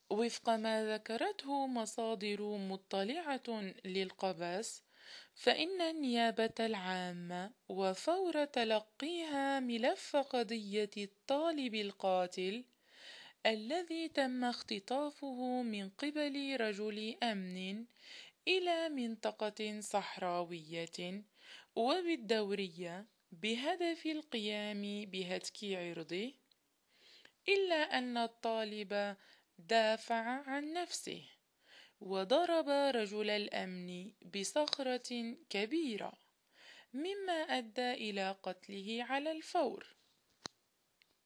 وفق ما ذكرته مصادر مطلعة للقبس، فإن النيابة العامة وفور تلقيها ملف قضية الطالب القاتل الذي تم اختطافه من قبل رجل أمن إلى منطقة صحراوية وبالدورية بهدف القيام بهتك عرضه، إلا أن الطالب دافع عن نفسه وضرب رجل الأمن بصخرة كبيرة، مما أدى إلى قتله على الفور.